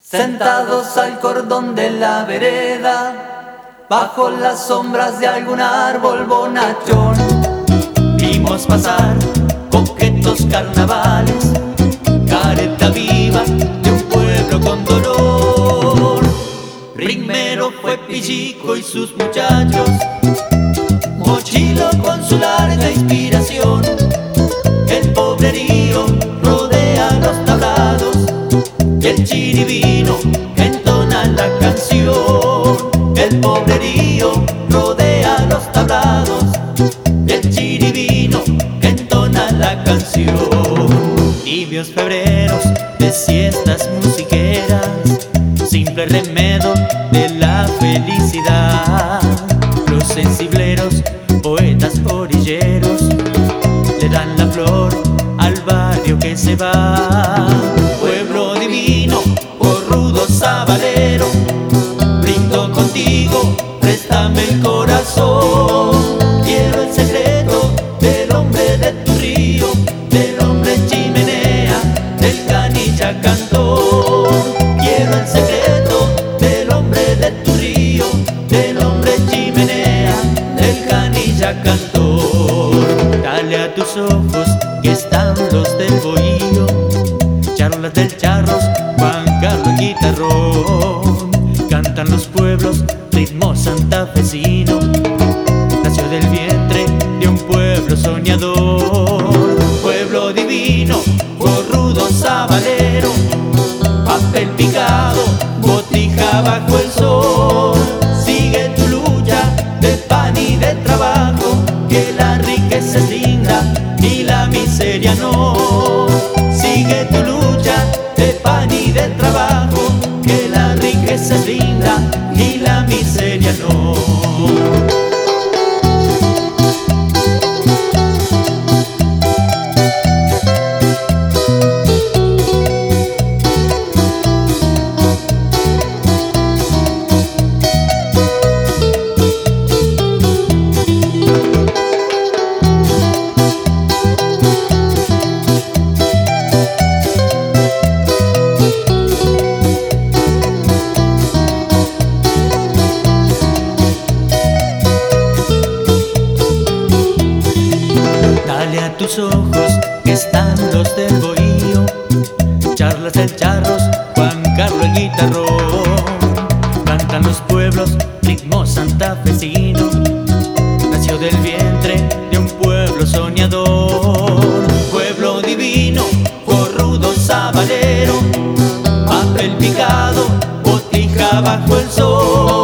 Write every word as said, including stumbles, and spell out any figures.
Sentados al cordón de la vereda, bajo las sombras de algún árbol bonachón, vimos pasar coquetos carnavales, careta viva de un pueblo con dolor. Primero fue Pillico y sus muchachos, Mochilo con su larga inspiración. El pobrerío rodea los tablados y el chiribino entona la canción. El pobrerío rodea los tablados y el chiribino entona la canción. Tibios febreros de siestas musiqueras, simple remedio de la felicidad. Los sensibleros, poetas orilleros, le dan la flor al barrio que se va. Pueblo divino, corrudo sabalero, brindo contigo, préstame el corazón. Quiero el secreto del hombre de tu río, del hombre chimenea, del canilla cantor. Quiero el secreto del hombre de tu río, del hombre chimenea, del canilla cantor. Dale a tus ojos que están los del bohío, charlas del charros, Juan Carlos guitarrón. Cantan los pueblos, ritmo santafesino, nació del vientre de un pueblo soñador. Pueblo divino, corrudo sabalero, papel picado, botija bajo el sol. Sigue tu lucha de pan y de trabajo, que la riqueza es linda y la miseria no. Sigue tu lucha de pan y de trabajo, que la riqueza es linda y la miseria no. Dale a tus ojos que están los del bohío, charlas del charros, Juan Carlos el guitarrón. Cantan los pueblos, ritmo santafesino, nació del vientre de un pueblo soñador. Pueblo divino, corrudo sabalero, papel picado, botija bajo el sol.